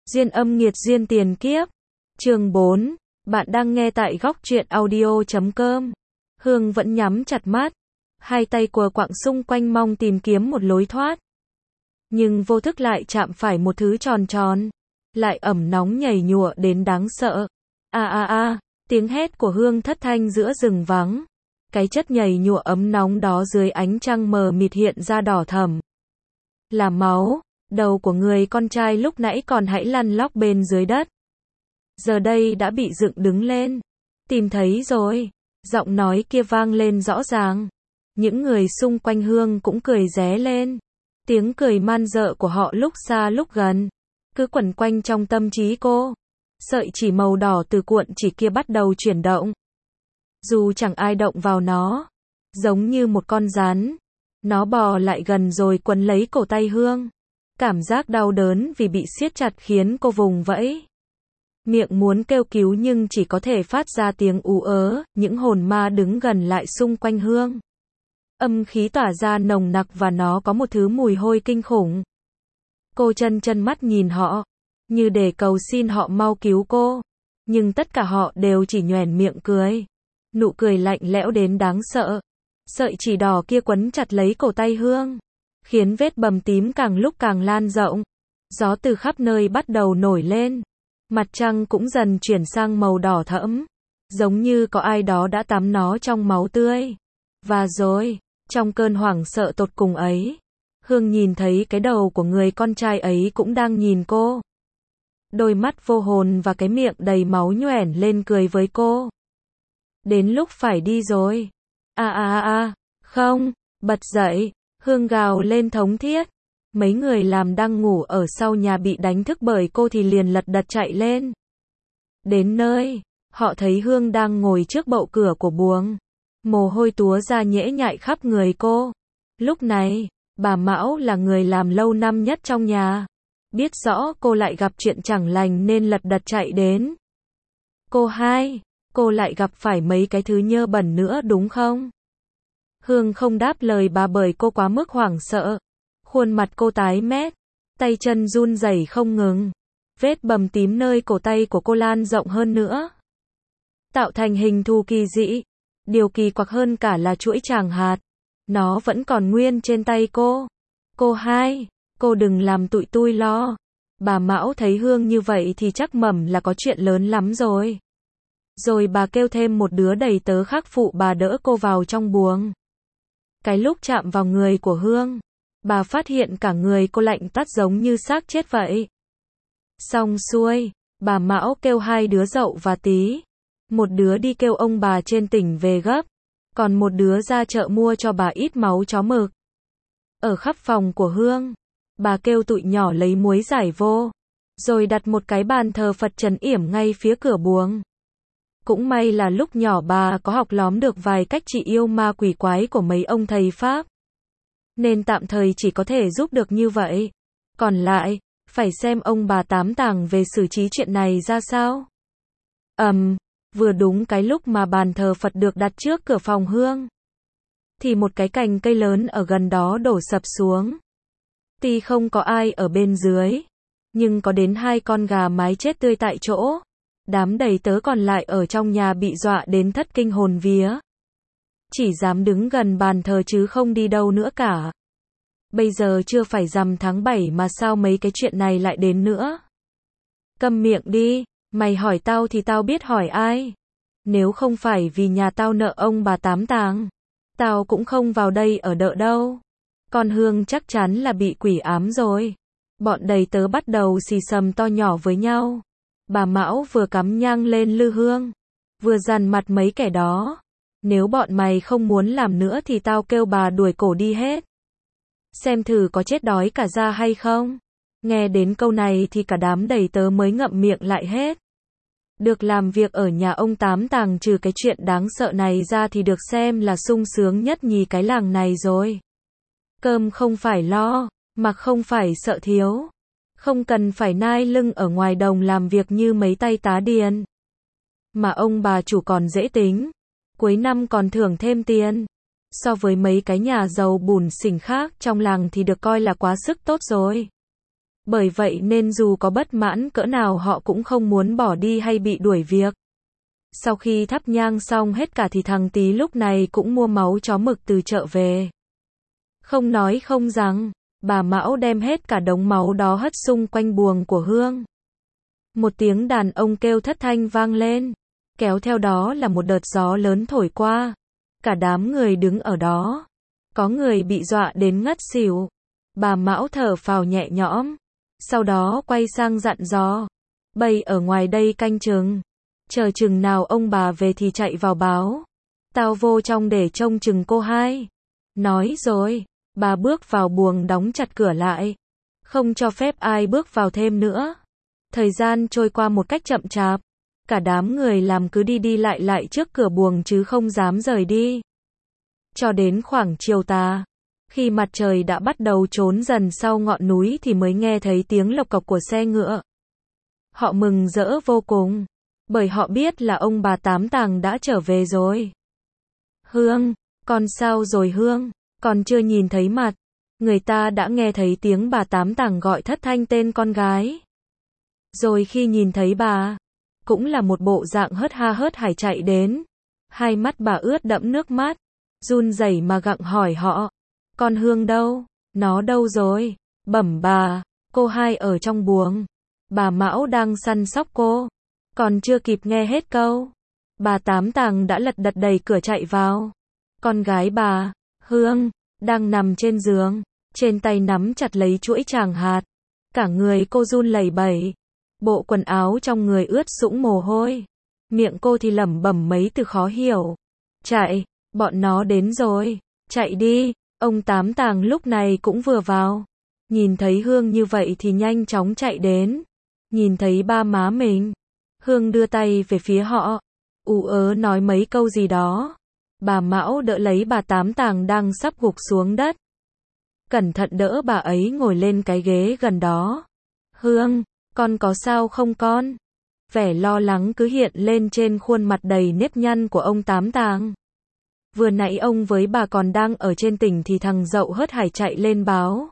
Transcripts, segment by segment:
Duyên âm nghiệt duyên tiền kiếp. Chương 4. Bạn đang nghe tại góc truyện audio.com. Hương vẫn nhắm chặt mắt, hai tay quờ quạng xung quanh mong tìm kiếm một lối thoát. Nhưng vô thức lại chạm phải một thứ tròn tròn, lại ẩm nóng nhảy nhụa đến đáng sợ. Tiếng hét của Hương thất thanh giữa rừng vắng. Cái chất nhảy nhụa ấm nóng đó dưới ánh trăng mờ mịt hiện ra đỏ thẫm. Là máu. Đầu của người con trai lúc nãy còn hãy lăn lóc bên dưới đất, giờ đây đã bị dựng đứng lên. Tìm thấy rồi. Giọng nói kia vang lên rõ ràng. Những người xung quanh Hương cũng cười ré lên. Tiếng cười man dợ của họ lúc xa lúc gần, cứ quẩn quanh trong tâm trí cô. Sợi chỉ màu đỏ từ cuộn chỉ kia bắt đầu chuyển động. Dù chẳng ai động vào nó, giống như một con rắn, nó bò lại gần rồi quấn lấy cổ tay Hương. Cảm giác đau đớn vì bị siết chặt khiến cô vùng vẫy. Miệng muốn kêu cứu nhưng chỉ có thể phát ra tiếng ú ớ. Những hồn ma đứng gần lại xung quanh Hương. Âm khí tỏa ra nồng nặc và nó có một thứ mùi hôi kinh khủng. Cô chân mắt nhìn họ, như để cầu xin họ mau cứu cô. Nhưng tất cả họ đều chỉ nhoẻn miệng cười. Nụ cười lạnh lẽo đến đáng sợ. Sợi chỉ đỏ kia quấn chặt lấy cổ tay Hương, khiến vết bầm tím càng lúc càng lan rộng. Gió từ khắp nơi bắt đầu nổi lên. Mặt trăng cũng dần chuyển sang màu đỏ thẫm, giống như có ai đó đã tắm nó trong máu tươi. Và rồi, trong cơn hoảng sợ tột cùng ấy, Hương nhìn thấy cái đầu của người con trai ấy cũng đang nhìn cô. Đôi mắt vô hồn và cái miệng đầy máu nhoẻn lên cười với cô. Đến lúc phải đi rồi. Không, bật dậy. Hương gào lên thống thiết. Mấy người làm đang ngủ ở sau nhà bị đánh thức bởi cô thì liền lật đật chạy lên. Đến nơi, họ thấy Hương đang ngồi trước bậu cửa của buồng. Mồ hôi túa ra nhễ nhại khắp người cô. Lúc này, bà Mão là người làm lâu năm nhất trong nhà. Biết rõ cô lại gặp chuyện chẳng lành nên lật đật chạy đến. Cô lại gặp phải mấy cái thứ nhơ bẩn nữa đúng không? Hương không đáp lời bà bởi cô quá mức hoảng sợ. Khuôn mặt cô tái mét, tay chân run rẩy không ngừng. Vết bầm tím nơi cổ tay của cô lan rộng hơn nữa, tạo thành hình thù kỳ dị. Điều kỳ quặc hơn cả là chuỗi tràng hạt. Nó vẫn còn nguyên trên tay cô. Cô đừng làm tụi tui lo. Bà Mão thấy Hương như vậy thì chắc mẩm là có chuyện lớn lắm rồi. Rồi bà kêu thêm một đứa đầy tớ khác phụ bà đỡ cô vào trong buồng. Cái lúc chạm vào người của Hương, bà phát hiện cả người cô lạnh toát giống như xác chết vậy. Xong xuôi, bà Mão kêu hai đứa Dậu và Tí. Một đứa đi kêu ông bà trên tỉnh về gấp, còn một đứa ra chợ mua cho bà ít máu chó mực. Ở khắp phòng của Hương, bà kêu tụi nhỏ lấy muối giải vô, rồi đặt một cái bàn thờ Phật trấn yểm ngay phía cửa buồng. Cũng may là lúc nhỏ bà có học lóm được vài cách trị yêu ma quỷ quái của mấy ông thầy Pháp, nên tạm thời chỉ có thể giúp được như vậy. Còn lại, phải xem ông bà Tám Tàng về xử trí chuyện này ra sao. Vừa đúng cái lúc mà bàn thờ Phật được đặt trước cửa phòng Hương, thì một cái cành cây lớn ở gần đó đổ sập xuống. Tuy không có ai ở bên dưới, nhưng có đến 2 con gà mái chết tươi tại chỗ. Đám đầy tớ còn lại ở trong nhà bị dọa đến thất kinh hồn vía. Chỉ dám đứng gần bàn thờ chứ không đi đâu nữa cả. Bây giờ chưa phải rằm tháng 7 mà sao mấy cái chuyện này lại đến nữa? Câm miệng đi, mày hỏi tao thì tao biết hỏi ai. Nếu không phải vì nhà tao nợ ông bà Tám Tàng, tao cũng không vào đây ở đợ đâu. Con Hương chắc chắn là bị quỷ ám rồi. Bọn đầy tớ bắt đầu xì xầm to nhỏ với nhau. Bà Mão vừa cắm nhang lên lư hương, vừa dằn mặt mấy kẻ đó. Nếu bọn mày không muốn làm nữa thì tao kêu bà đuổi cổ đi hết. Xem thử có chết đói cả ra hay không. Nghe đến câu này thì cả đám đầy tớ mới ngậm miệng lại hết. Được làm việc ở nhà ông Tám Tàng trừ cái chuyện đáng sợ này ra thì được xem là sung sướng nhất nhì cái làng này rồi. Cơm không phải lo, mặc không phải sợ thiếu. Không cần phải nai lưng ở ngoài đồng làm việc như mấy tay tá điền. Mà ông bà chủ còn dễ tính. Cuối năm còn thưởng thêm tiền. So với mấy cái nhà giàu bủn xỉn khác trong làng thì được coi là quá sức tốt rồi. Bởi vậy nên dù có bất mãn cỡ nào họ cũng không muốn bỏ đi hay bị đuổi việc. Sau khi thắp nhang xong hết cả thì thằng Tý lúc này cũng mua máu chó mực từ chợ về. Không nói không rằng, bà Mão đem hết cả đống máu đó hất xung quanh buồng của Hương. Một tiếng đàn ông kêu thất thanh vang lên, kéo theo đó là một đợt gió lớn thổi qua. Cả đám người đứng ở đó, có người bị dọa đến ngất xỉu. Bà Mão thở phào nhẹ nhõm, sau đó quay sang dặn dò, bầy ở ngoài đây canh chừng, chờ chừng nào ông bà về thì chạy vào báo. Tao vô trong để trông chừng cô hai. Nói rồi, bà bước vào buồng đóng chặt cửa lại, không cho phép ai bước vào thêm nữa. Thời gian trôi qua một cách chậm chạp, cả đám người làm cứ đi đi lại lại trước cửa buồng chứ không dám rời đi. Cho đến khoảng chiều tà, khi mặt trời đã bắt đầu trốn dần sau ngọn núi thì mới nghe thấy tiếng lộc cộc của xe ngựa. Họ mừng rỡ vô cùng, bởi họ biết là ông bà Tám Tàng đã trở về rồi. Hương, con sao rồi Hương? Còn chưa nhìn thấy mặt, người ta đã nghe thấy tiếng bà Tám Tàng gọi thất thanh tên con gái. Rồi khi nhìn thấy bà, cũng là một bộ dạng hớt ha hớt hải chạy đến. Hai mắt bà ướt đẫm nước mắt, run rẩy mà gặng hỏi họ, con Hương đâu? Nó đâu rồi? Bẩm bà, cô hai ở trong buồng. Bà Mão đang săn sóc cô. Còn chưa kịp nghe hết câu, bà Tám Tàng đã lật đật đẩy cửa chạy vào. Con gái bà, Hương, đang nằm trên giường, trên tay nắm chặt lấy chuỗi tràng hạt. Cả người cô run lẩy bẩy, bộ quần áo trong người ướt sũng mồ hôi. Miệng cô thì lẩm bẩm mấy từ khó hiểu. Chạy, bọn nó đến rồi, chạy đi. Ông Tám Tàng lúc này cũng vừa vào. Nhìn thấy Hương như vậy thì nhanh chóng chạy đến. Nhìn thấy ba má mình, Hương đưa tay về phía họ, ú ớ nói mấy câu gì đó. Bà Mão đỡ lấy bà Tám Tàng đang sắp gục xuống đất. Cẩn thận đỡ bà ấy ngồi lên cái ghế gần đó. Hương, con có sao không con? Vẻ lo lắng cứ hiện lên trên khuôn mặt đầy nếp nhăn của ông Tám Tàng. Vừa nãy ông với bà còn đang ở trên tỉnh thì thằng Dậu hớt hải chạy lên báo.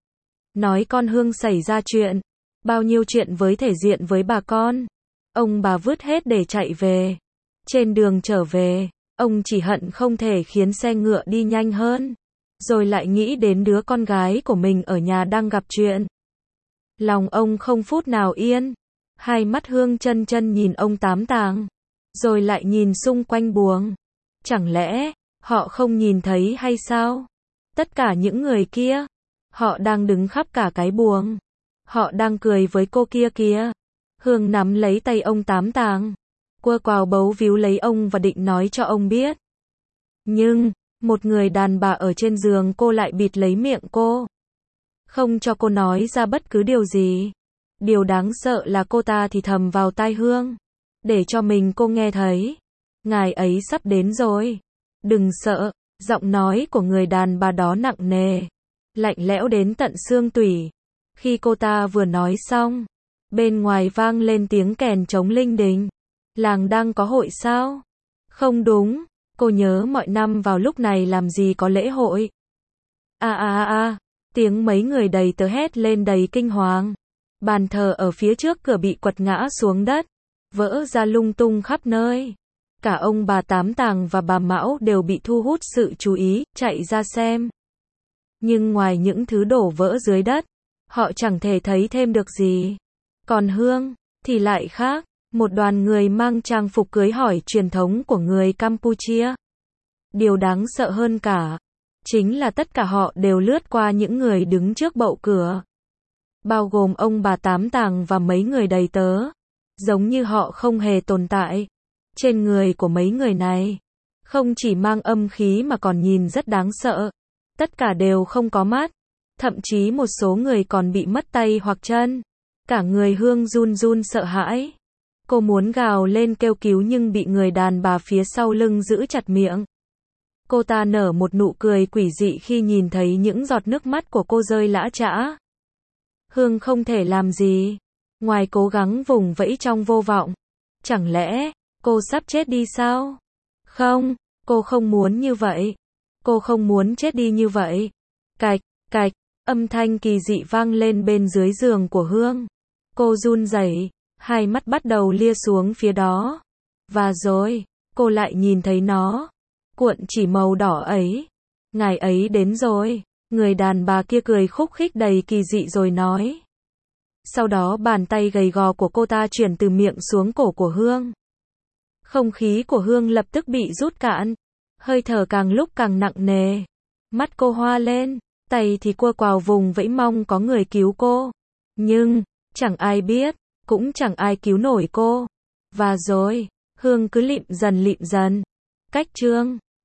Nói con Hương xảy ra chuyện. Bao nhiêu chuyện với thể diện với bà con. Ông bà vứt hết để chạy về. Trên đường trở về, ông chỉ hận không thể khiến xe ngựa đi nhanh hơn. Rồi lại nghĩ đến đứa con gái của mình ở nhà đang gặp chuyện. Lòng ông không phút nào yên. Hai mắt Hương chân chân nhìn ông Tám Tàng, rồi lại nhìn xung quanh buồng. Chẳng lẽ họ không nhìn thấy hay sao? Tất cả những người kia, họ đang đứng khắp cả cái buồng. Họ đang cười với cô kia kìa. Hương nắm lấy tay ông Tám Tàng, quơ quào bấu víu lấy ông và định nói cho ông biết. Nhưng, một người đàn bà ở trên giường cô lại bịt lấy miệng cô, không cho cô nói ra bất cứ điều gì. Điều đáng sợ là cô ta thì thầm vào tai Hương, để cho mình cô nghe thấy. Ngài ấy sắp đến rồi. Đừng sợ. Giọng nói của người đàn bà đó nặng nề, lạnh lẽo đến tận xương tủy. Khi cô ta vừa nói xong, bên ngoài vang lên tiếng kèn trống linh đình. Làng đang có hội sao? Không đúng, cô nhớ mọi năm vào lúc này làm gì có lễ hội. Tiếng mấy người đầy tớ hét lên đầy kinh hoàng. Bàn thờ ở phía trước cửa bị quật ngã xuống đất, vỡ ra lung tung khắp nơi. Cả ông bà Tám Tàng và bà Mão đều bị thu hút sự chú ý, chạy ra xem. Nhưng ngoài những thứ đổ vỡ dưới đất, họ chẳng thể thấy thêm được gì. Còn Hương thì lại khác, một đoàn người mang trang phục cưới hỏi truyền thống của người Campuchia. Điều đáng sợ hơn cả, chính là tất cả họ đều lướt qua những người đứng trước bậu cửa. Bao gồm ông bà Tám Tàng và mấy người đầy tớ. Giống như họ không hề tồn tại. Trên người của mấy người này, không chỉ mang âm khí mà còn nhìn rất đáng sợ. Tất cả đều không có mắt. Thậm chí một số người còn bị mất tay hoặc chân. Cả người Hương run run sợ hãi. Cô muốn gào lên kêu cứu nhưng bị người đàn bà phía sau lưng giữ chặt miệng. Cô ta nở một nụ cười quỷ dị khi nhìn thấy những giọt nước mắt của cô rơi lã chã. Hương không thể làm gì, ngoài cố gắng vùng vẫy trong vô vọng. Chẳng lẽ cô sắp chết đi sao? Không, cô không muốn như vậy. Cô không muốn chết đi như vậy. Cạch, cạch, Âm thanh kỳ dị vang lên bên dưới giường của Hương. Cô run rẩy, hai mắt bắt đầu lia xuống phía đó. Và rồi, cô lại nhìn thấy nó. Cuộn chỉ màu đỏ ấy. Ngài ấy đến rồi. Người đàn bà kia cười khúc khích đầy kỳ dị rồi nói. Sau đó bàn tay gầy gò của cô ta chuyển từ miệng xuống cổ của Hương. Không khí của Hương lập tức bị rút cạn. Hơi thở càng lúc càng nặng nề. Mắt cô hoa lên. Tay thì cua quào vùng vẫy mong có người cứu cô. Nhưng, chẳng ai biết, cũng chẳng ai cứu nổi cô. Và rồi, Hương cứ lịm dần. Cách chương